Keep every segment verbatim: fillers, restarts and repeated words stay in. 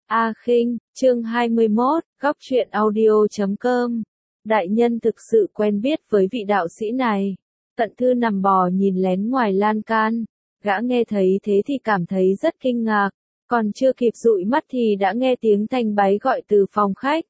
A Khinh, chương hai mươi mốt, góc truyện audio chấm com. Đại nhân thực sự quen biết với vị đạo sĩ này. Cận Thư nằm bò nhìn lén ngoài lan can. Gã nghe thấy thế thì cảm thấy rất kinh ngạc. Còn chưa kịp dụi mắt thì đã nghe tiếng Thanh Bái gọi từ phòng khách.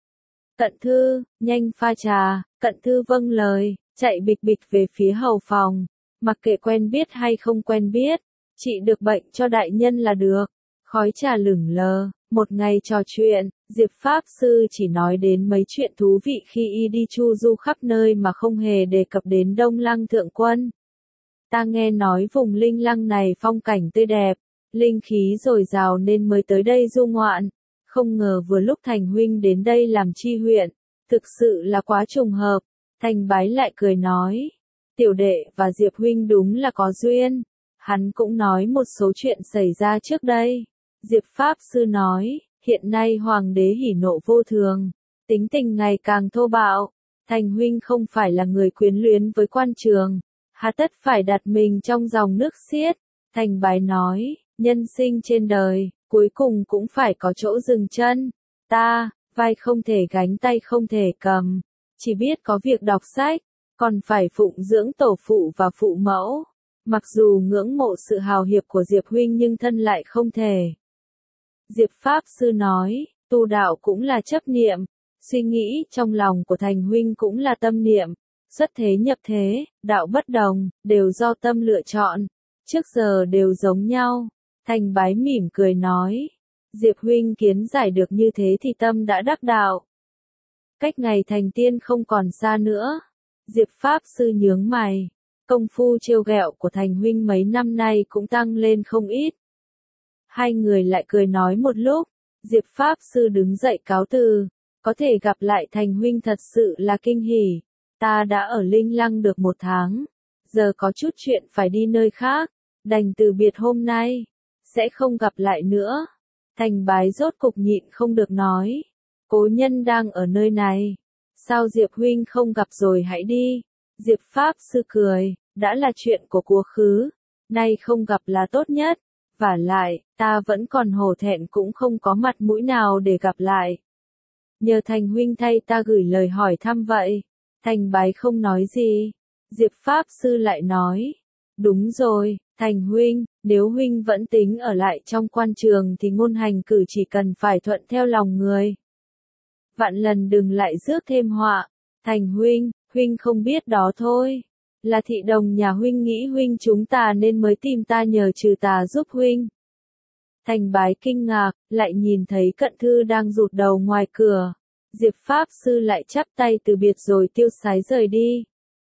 Cận Thư, nhanh pha trà. Cận Thư vâng lời, chạy bịch bịch về phía hầu phòng. Mặc kệ quen biết hay không quen biết, trị được bệnh cho đại nhân là được. Khói trà lửng lờ, một ngày trò chuyện, Diệp Pháp Sư chỉ nói đến mấy chuyện thú vị khi y đi chu du khắp nơi mà không hề đề cập đến Đông Lăng Thượng Quân. Ta nghe nói vùng Linh Lăng này phong cảnh tươi đẹp, linh khí dồi dào nên mới tới đây du ngoạn. Không ngờ vừa lúc Thành huynh đến đây làm tri huyện, thực sự là quá trùng hợp. Thành Bái lại cười nói, tiểu đệ và Diệp huynh đúng là có duyên. Hắn cũng nói một số chuyện xảy ra trước đây. Diệp Pháp Sư nói, hiện nay hoàng đế hỉ nộ vô thường, tính tình ngày càng thô bạo. Thành huynh không phải là người quyến luyến với quan trường, hà tất phải đặt mình trong dòng nước xiết. Thành Bái nói, nhân sinh trên đời, cuối cùng cũng phải có chỗ dừng chân. Ta, vai không thể gánh tay không thể cầm, chỉ biết có việc đọc sách, còn phải phụng dưỡng tổ phụ và phụ mẫu. Mặc dù ngưỡng mộ sự hào hiệp của Diệp huynh nhưng thân lại không thể. Diệp Pháp Sư nói, tu đạo cũng là chấp niệm, suy nghĩ trong lòng của Thành huynh cũng là tâm niệm, xuất thế nhập thế, đạo bất đồng, đều do tâm lựa chọn, trước giờ đều giống nhau. Thành Bái mỉm cười nói, Diệp huynh kiến giải được như thế thì tâm đã đắc đạo. Cách ngày thành tiên không còn xa nữa. Diệp Pháp Sư nhướng mày, công phu trêu ghẹo của Thành huynh mấy năm nay cũng tăng lên không ít. Hai người lại cười nói một lúc, Diệp Pháp Sư đứng dậy cáo từ, có thể gặp lại Thành huynh thật sự là kinh hỉ. Ta đã ở Linh Lăng được một tháng, giờ có chút chuyện phải đi nơi khác, đành từ biệt hôm nay, sẽ không gặp lại nữa. Thành Bái rốt cục nhịn không được nói, cố nhân đang ở nơi này, sao Diệp huynh không gặp rồi hãy đi. Diệp Pháp Sư cười, đã là chuyện của quá khứ, nay không gặp là tốt nhất. Vả lại, ta vẫn còn hổ thẹn cũng không có mặt mũi nào để gặp lại. Nhờ Thành huynh thay ta gửi lời hỏi thăm vậy. Thành Bái không nói gì. Diệp Pháp Sư lại nói, đúng rồi, Thành huynh, nếu huynh vẫn tính ở lại trong quan trường thì ngôn hành cử chỉ cần phải thuận theo lòng người. Vạn lần đừng lại rước thêm họa. Thành huynh, huynh không biết đó thôi. Là thị đồng nhà huynh nghĩ huynh chúng ta nên mới tìm ta nhờ trừ tà giúp huynh. Thành Bái kinh ngạc, lại nhìn thấy Cận Thư đang rụt đầu ngoài cửa. Diệp Pháp Sư lại chắp tay từ biệt rồi tiêu sái rời đi.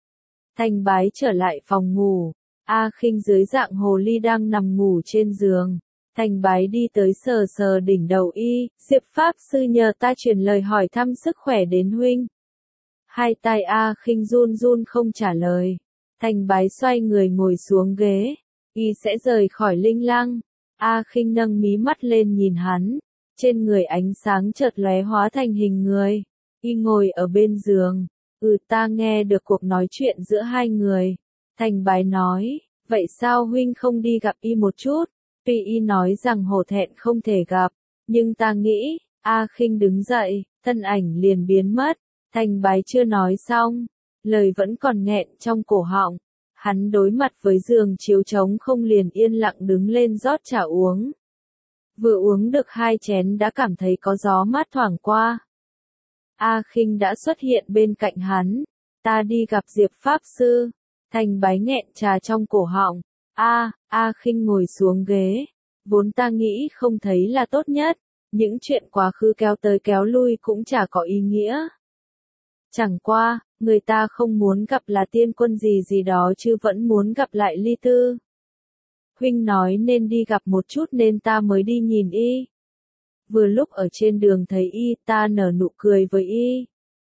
Thành Bái trở lại phòng ngủ. A Khinh dưới dạng hồ ly đang nằm ngủ trên giường. Thành Bái đi tới sờ sờ đỉnh đầu y, Diệp Pháp Sư nhờ ta truyền lời hỏi thăm sức khỏe đến huynh. Hai tay A Khinh run run không trả lời. Thành Bái xoay người ngồi xuống ghế, y sẽ rời khỏi Linh Lăng. A Khinh nâng mí mắt lên nhìn hắn, trên người ánh sáng chợt lóe hóa thành hình người. Y ngồi ở bên giường, ừ ta nghe được cuộc nói chuyện giữa hai người. Thành Bái nói, vậy sao huynh không đi gặp y một chút? Tuy y nói rằng hổ thẹn không thể gặp, nhưng ta nghĩ, A Khinh đứng dậy, thân ảnh liền biến mất. Thành Bái chưa nói xong, lời vẫn còn nghẹn trong cổ họng. Hắn đối mặt với giường chiếu trống không liền yên lặng đứng lên rót trà uống. Vừa uống được hai chén đã cảm thấy có gió mát thoảng qua. A Khinh đã xuất hiện bên cạnh hắn. Ta đi gặp Diệp Pháp Sư. Thành Bái nghẹn trà trong cổ họng. A, A Khinh ngồi xuống ghế. Vốn ta nghĩ không thấy là tốt nhất. Những chuyện quá khứ kéo tới kéo lui cũng chả có ý nghĩa. Chẳng qua, người ta không muốn gặp là tiên quân gì gì đó chứ vẫn muốn gặp lại Ly Tư. Huynh nói nên đi gặp một chút nên ta mới đi nhìn y. Vừa lúc ở trên đường thấy y, ta nở nụ cười với y.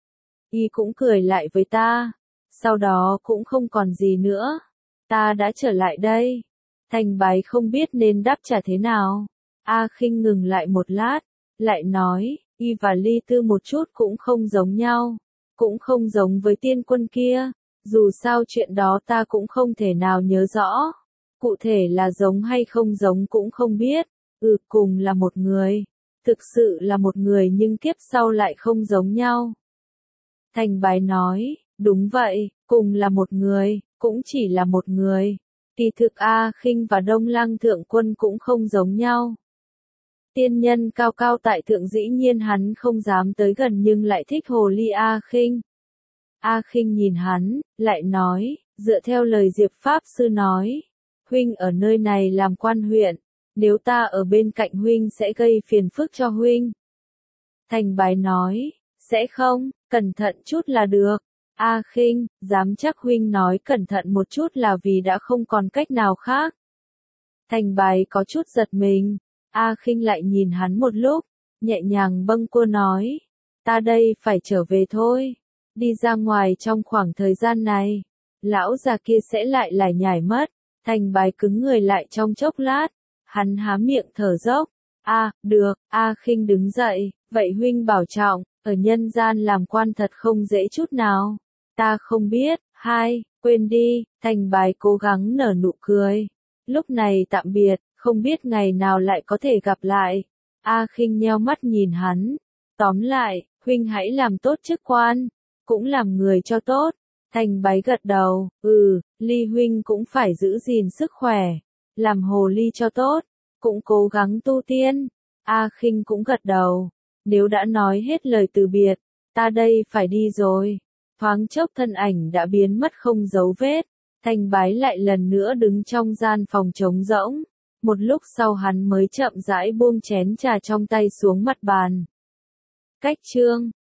Y cũng cười lại với ta. Sau đó cũng không còn gì nữa. Ta đã trở lại đây. Thành Bái không biết nên đáp trả thế nào. A Khinh ngừng lại một lát, lại nói, y và Ly Tư một chút cũng không giống nhau. Cũng không giống với tiên quân kia, dù sao chuyện đó ta cũng không thể nào nhớ rõ. Cụ thể là giống hay không giống cũng không biết, ừ cùng là một người. thực sự là một người nhưng kiếp sau lại không giống nhau. Thành Bái nói, đúng vậy, cùng là một người, cũng chỉ là một người. Kỳ thực A Khinh và Đông Lăng Thượng Quân cũng không giống nhau. Tiên nhân cao cao tại thượng dĩ nhiên hắn không dám tới gần nhưng lại thích hồ ly A Khinh. A Khinh nhìn hắn, lại nói, dựa theo lời Diệp Pháp Sư nói, huynh ở nơi này làm quan huyện, nếu ta ở bên cạnh huynh sẽ gây phiền phức cho huynh. Thành Bái nói, sẽ không, cẩn thận chút là được. A Khinh, dám chắc huynh nói cẩn thận một chút là vì đã không còn cách nào khác. Thành Bái có chút giật mình, A Khinh lại nhìn hắn một lúc, nhẹ nhàng bâng quơ nói, ta đây phải trở về thôi, đi ra ngoài trong khoảng thời gian này, lão già kia sẽ lại lải nhải mất. Thành Bái cứng người lại trong chốc lát, hắn há miệng thở dốc, a, được, A Khinh đứng dậy, vậy huynh bảo trọng, ở nhân gian làm quan thật không dễ chút nào. Ta không biết, hai, quên đi, Thành Bái cố gắng nở nụ cười. Lúc này tạm biệt, không biết ngày nào lại có thể gặp lại. A Khinh nheo mắt nhìn hắn. Tóm lại, huynh hãy làm tốt chức quan, cũng làm người cho tốt. Thành Bái gật đầu, ừ, Ly huynh cũng phải giữ gìn sức khỏe, làm hồ ly cho tốt, cũng cố gắng tu tiên. A Khinh cũng gật đầu, nếu đã nói hết lời từ biệt, ta đây phải đi rồi. Thoáng chốc thân ảnh đã biến mất không dấu vết, Thành Bái lại lần nữa đứng trong gian phòng trống rỗng. Một lúc sau hắn mới chậm rãi buông chén trà trong tay xuống mặt bàn. Cách chương